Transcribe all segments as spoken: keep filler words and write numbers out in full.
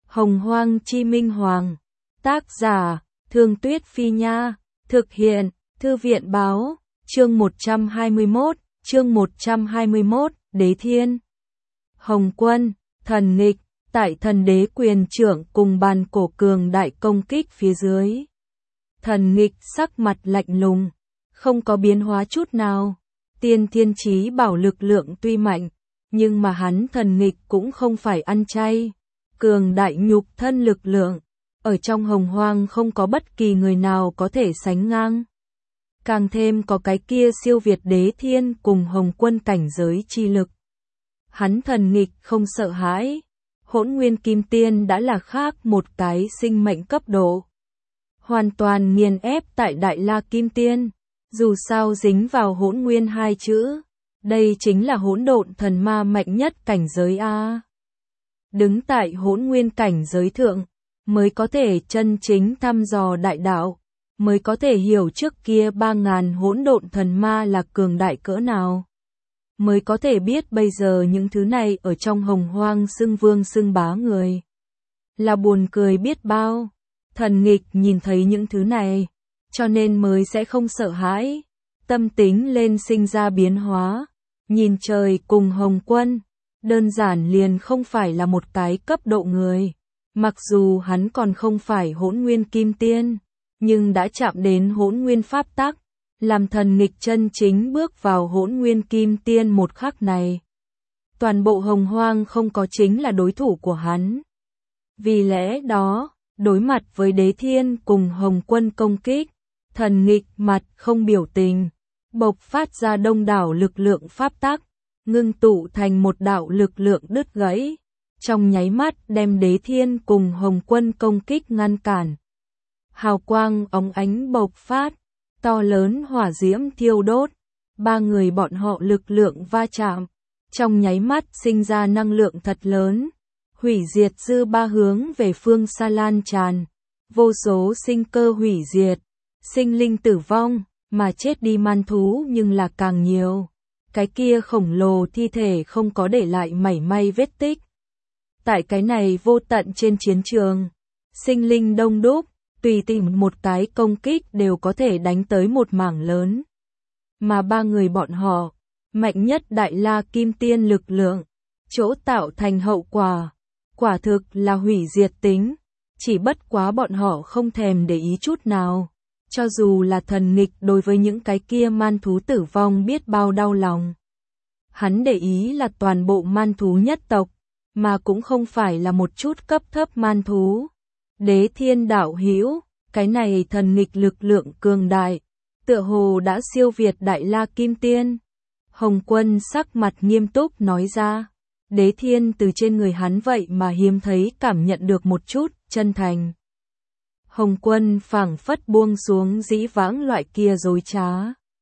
Hồng Hoang Chi Minh Hoàng. Tác giả, Thương Tuyết Phi Nha. Thực hiện, Thư viện Báo. Chương một trăm hai mươi mốt, chương một trăm hai mươi mốt, Đế Thiên. Hồng Quân, thần nghịch, tại thần đế quyền trưởng cùng bàn cổ cường đại công kích phía dưới. Thần nghịch sắc mặt lạnh lùng, không có biến hóa chút nào. Tiên thiên chí bảo lực lượng tuy mạnh, nhưng mà hắn thần nghịch cũng không phải ăn chay. Cường đại nhục thân lực lượng, ở trong hồng hoang không có bất kỳ người nào có thể sánh ngang. Càng thêm có cái kia siêu việt Đế Thiên cùng Hồng Quân cảnh giới chi lực. Hắn thần nghịch không sợ hãi. Hỗn Nguyên Kim Tiên đã là khác một cái sinh mệnh cấp độ. Hoàn toàn nghiền ép tại Đại La Kim Tiên. Dù sao dính vào hỗn nguyên hai chữ. Đây chính là hỗn độn thần ma mạnh nhất cảnh giới A. Đứng tại hỗn nguyên cảnh giới thượng, mới có thể chân chính thăm dò đại đạo, mới có thể hiểu trước kia ba ngàn hỗn độn thần ma là cường đại cỡ nào. Mới có thể biết bây giờ những thứ này ở trong hồng hoang xưng vương xưng bá người. Là buồn cười biết bao. Thần nghịch nhìn thấy những thứ này, cho nên mới sẽ không sợ hãi. Tâm tính lên sinh ra biến hóa. Nhìn trời cùng Hồng Quân, đơn giản liền không phải là một cái cấp độ người. Mặc dù hắn còn không phải hỗn nguyên kim tiên, nhưng đã chạm đến hỗn nguyên pháp tắc, làm thần nghịch chân chính bước vào hỗn nguyên kim tiên một khắc này. Toàn bộ hồng hoang không có chính là đối thủ của hắn. Vì lẽ đó, đối mặt với Đế Thiên cùng Hồng Quân công kích, thần nghịch mặt không biểu tình, bộc phát ra đông đảo lực lượng pháp tắc, ngưng tụ thành một đạo lực lượng đứt gãy, trong nháy mắt đem Đế Thiên cùng Hồng Quân công kích ngăn cản. Hào quang óng ánh bộc phát, to lớn hỏa diễm thiêu đốt, ba người bọn họ lực lượng va chạm, trong nháy mắt sinh ra năng lượng thật lớn, hủy diệt dư ba hướng về phương xa lan tràn, vô số sinh cơ hủy diệt, sinh linh tử vong, mà chết đi man thú nhưng là càng nhiều. Cái kia khổng lồ thi thể không có để lại mảy may vết tích. Tại cái này vô tận trên chiến trường, sinh linh đông đúc, tùy tìm một cái công kích đều có thể đánh tới một mảng lớn. Mà ba người bọn họ, mạnh nhất Đại La Kim Tiên lực lượng, chỗ tạo thành hậu quả, quả thực là hủy diệt tính, chỉ bất quá bọn họ không thèm để ý chút nào. Cho dù là thần nghịch đối với những cái kia man thú tử vong biết bao đau lòng. Hắn để ý là toàn bộ man thú nhất tộc, mà cũng không phải là một chút cấp thấp man thú. Đế Thiên đạo hữu, cái này thần nghịch lực lượng cường đại, tựa hồ đã siêu việt Đại La Kim Tiên. Hồng Quân sắc mặt nghiêm túc nói ra, Đế Thiên từ trên người hắn vậy mà hiếm thấy cảm nhận được một chút chân thành. Hồng Quân phảng phất buông xuống dĩ vãng loại kia dối trá.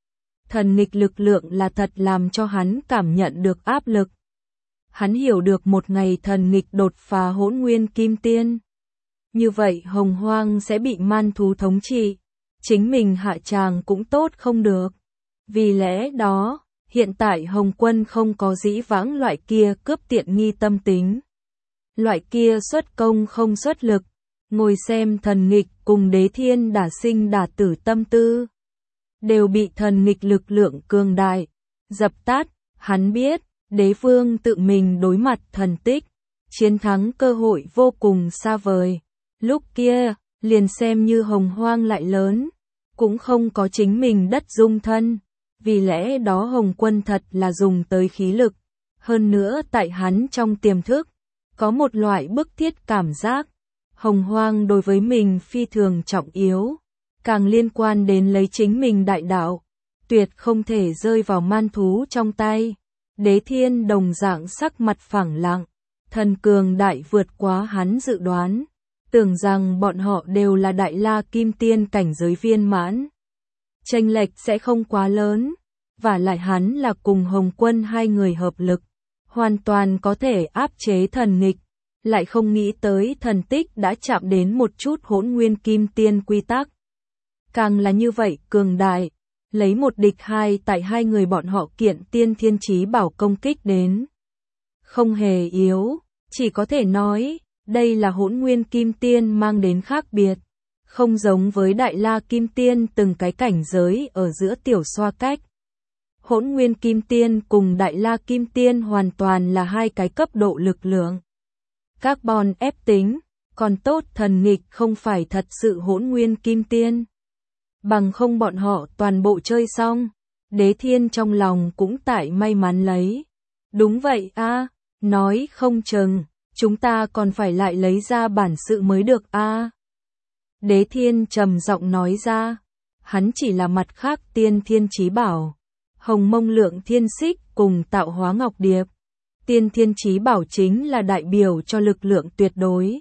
Thần nghịch lực lượng là thật làm cho hắn cảm nhận được áp lực. Hắn hiểu được một ngày thần nghịch đột phá hỗn nguyên kim tiên. Như vậy hồng hoang sẽ bị man thú thống trị. Chính mình hạ tràng cũng tốt không được. Vì lẽ đó, hiện tại Hồng Quân không có dĩ vãng loại kia cướp tiện nghi tâm tính. Loại kia xuất công không xuất lực. Ngồi xem thần nghịch cùng Đế Thiên đả sinh đả tử tâm tư. Đều bị thần nghịch lực lượng cường đại dập tắt. Hắn biết, đế vương tự mình đối mặt thần tích, chiến thắng cơ hội vô cùng xa vời. Lúc kia, liền xem như hồng hoang lại lớn, cũng không có chính mình đất dung thân. Vì lẽ đó Hồng Quân thật là dùng tới khí lực. Hơn nữa tại hắn trong tiềm thức, có một loại bức thiết cảm giác. Hồng hoang đối với mình phi thường trọng yếu, càng liên quan đến lấy chính mình đại đạo, tuyệt không thể rơi vào man thú trong tay. Đế Thiên đồng dạng sắc mặt phẳng lặng, thần cường đại vượt quá hắn dự đoán, tưởng rằng bọn họ đều là Đại La Kim Tiên cảnh giới viên mãn. Chênh lệch sẽ không quá lớn, và lại hắn là cùng Hồng Quân hai người hợp lực, hoàn toàn có thể áp chế thần nghịch. Lại không nghĩ tới thần tích đã chạm đến một chút hỗn nguyên kim tiên quy tắc. Càng là như vậy cường đại, lấy một địch hai tại hai người bọn họ kiện tiên thiên chí bảo công kích đến. Không hề yếu, chỉ có thể nói, Đây là Hỗn Nguyên Kim Tiên mang đến khác biệt, không giống với Đại La Kim Tiên từng cái cảnh giới ở giữa tiểu xoa cách. Hỗn Nguyên Kim Tiên cùng Đại La Kim Tiên hoàn toàn là hai cái cấp độ lực lượng. Carbon ép tính, còn tốt Thần Nghịch không phải thật sự Hỗn Nguyên Kim Tiên. Bằng không bọn họ toàn bộ chơi xong, Đế Thiên trong lòng cũng tại may mắn lấy. Đúng vậy a, nói không chừng, chúng ta còn phải lại lấy ra bản sự mới được a. Đế Thiên trầm giọng nói ra, hắn chỉ là mặt khác tiên thiên chí bảo. Hồng Mông Lượng Thiên Xích cùng Tạo Hóa Ngọc Điệp. Tiên thiên chí bảo chính là đại biểu cho lực lượng tuyệt đối.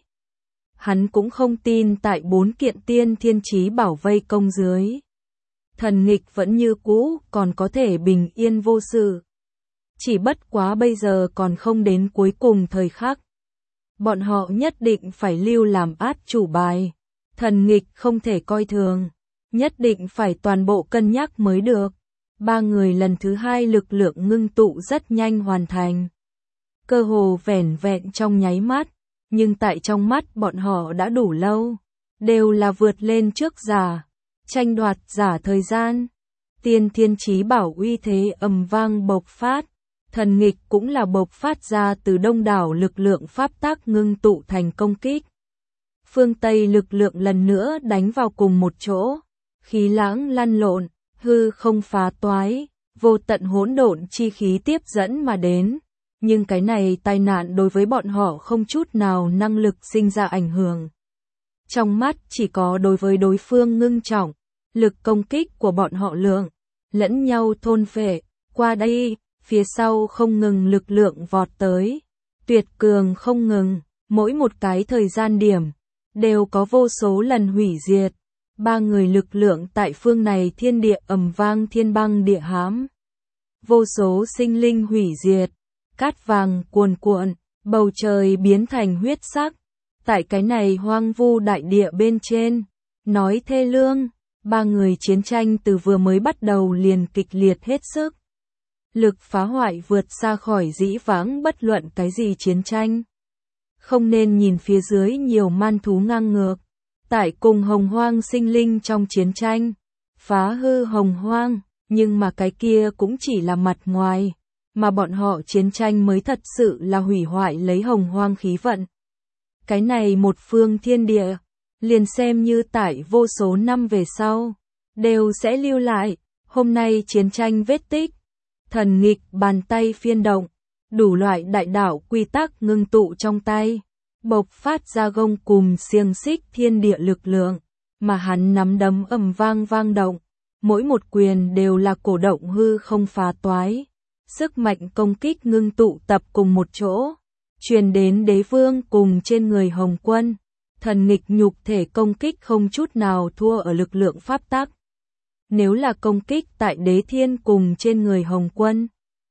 Hắn cũng không tin tại bốn kiện tiên thiên chí bảo vây công dưới. Thần Nghịch vẫn như cũ còn có thể bình yên vô sự. Chỉ bất quá bây giờ còn không đến cuối cùng thời khắc. Bọn họ nhất định phải lưu làm át chủ bài. Thần Nghịch không thể coi thường. Nhất định phải toàn bộ cân nhắc mới được. Ba người lần thứ hai lực lượng ngưng tụ rất nhanh hoàn thành. Cơ hồ vẻn vẹn trong nháy mắt, nhưng tại trong mắt bọn họ đã đủ lâu. Đều là vượt lên trước giả, tranh đoạt giả thời gian. Tiên thiên chí bảo uy thế ầm vang bộc phát. Thần Nghịch cũng là bộc phát ra từ đông đảo lực lượng pháp tác ngưng tụ thành công kích. Phương Tây lực lượng lần nữa đánh vào cùng một chỗ. Khí lãng lăn lộn. Hư không phá toái, vô tận hỗn độn chi khí tiếp dẫn mà đến, nhưng cái này tai nạn đối với bọn họ không chút nào năng lực sinh ra ảnh hưởng. Trong mắt chỉ có đối với đối phương ngưng trọng, lực công kích của bọn họ lượng, lẫn nhau thôn phệ, qua đây, phía sau không ngừng lực lượng vọt tới, tuyệt cường không ngừng, mỗi một cái thời gian điểm, đều có vô số lần hủy diệt. Ba người lực lượng tại phương này thiên địa ầm vang thiên băng địa hám. Vô số sinh linh hủy diệt, cát vàng cuồn cuộn, bầu trời biến thành huyết sắc. Tại cái này hoang vu đại địa bên trên, nói thê lương, ba người chiến tranh từ vừa mới bắt đầu liền kịch liệt hết sức. Lực phá hoại vượt xa khỏi dĩ vãng bất luận cái gì chiến tranh. Không nên nhìn phía dưới nhiều man thú ngang ngược. Tại cùng hồng hoang sinh linh trong chiến tranh, phá hư hồng hoang, nhưng mà cái kia cũng chỉ là mặt ngoài, mà bọn họ chiến tranh mới thật sự là hủy hoại lấy hồng hoang khí vận. Cái này một phương thiên địa, liền xem như tại vô số năm về sau, đều sẽ lưu lại, hôm nay chiến tranh vết tích, Thần Nghịch bàn tay phiên động, đủ loại đại đạo quy tắc ngưng tụ trong tay. Bộc phát ra gông cùm xiềng xích thiên địa lực lượng, mà hắn nắm đấm ầm vang vang động, mỗi một quyền đều là cổ động hư không phá toái, sức mạnh công kích ngưng tụ tập cùng một chỗ, truyền đến đế vương cùng trên người Hồng Quân. Thần Nghịch nhục thể công kích không chút nào thua ở lực lượng pháp tắc. Nếu là công kích tại Đế Thiên cùng trên người Hồng Quân,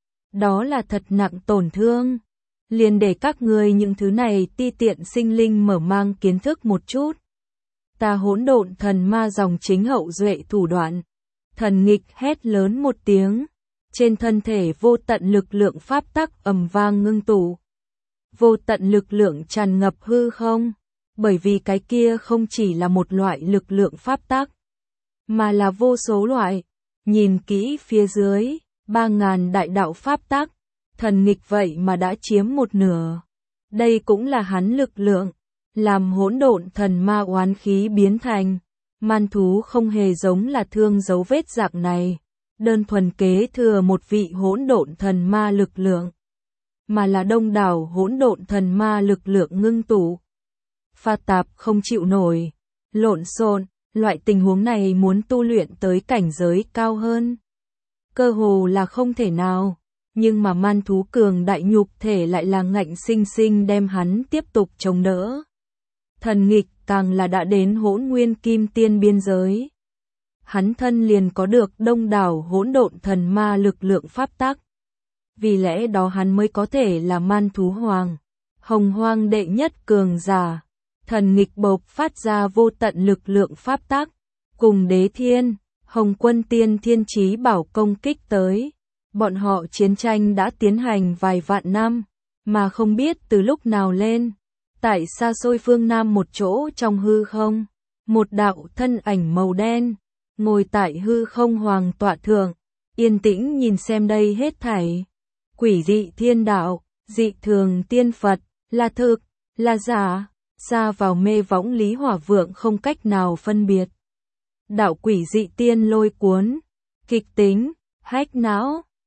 đó là thật nặng tổn thương. Liền để các ngươi những thứ này ti tiện sinh linh mở mang kiến thức một chút. Ta Hỗn Độn Thần Ma dòng chính hậu duệ thủ đoạn. Thần Nghịch hét lớn một tiếng, trên thân thể vô tận lực lượng pháp tắc ầm vang ngưng tụ. Vô tận lực lượng tràn ngập hư không, bởi vì cái kia không chỉ là một loại lực lượng pháp tắc, mà là vô số loại. Nhìn kỹ phía dưới, ba ngàn đại đạo pháp tắc. Thần Nghịch vậy mà đã chiếm một nửa. Đây cũng là hắn lực lượng, làm hỗn độn thần ma oán khí biến thành. Man thú không hề giống là thương dấu vết dạng này, đơn thuần kế thừa một vị hỗn độn thần ma lực lượng, mà là đông đảo hỗn độn thần ma lực lượng ngưng tụ. Pha tạp không chịu nổi, lộn xộn, loại tình huống này muốn tu luyện tới cảnh giới cao hơn, cơ hồ là không thể nào. Nhưng mà man thú cường đại nhục thể lại là ngạnh sinh sinh đem hắn tiếp tục chống đỡ. Thần Nghịch càng là đã đến hỗn nguyên kim tiên biên giới. Hắn thân liền có được đông đảo hỗn độn thần ma lực lượng pháp tắc. Vì lẽ đó hắn mới có thể là man thú hoàng, hồng hoang đệ nhất cường giả. Thần Nghịch bộc phát ra vô tận lực lượng pháp tắc, cùng Đế Thiên, Hồng Quân tiên thiên chí bảo công kích tới. Bọn họ chiến tranh đã tiến hành vài vạn năm, mà không biết từ lúc nào lên, Tại xa xôi phương Nam một chỗ trong hư không, một đạo thân ảnh màu đen, ngồi tại hư không hoàng tọa thượng, yên tĩnh nhìn xem đây hết thảy. Quỷ dị thiên đạo, dị thường tiên Phật, là thực, là giả, xa vào mê võng Lý Hỏa Vượng không cách nào phân biệt. Đạo quỷ dị tiên lôi cuốn, kịch tính, hách não,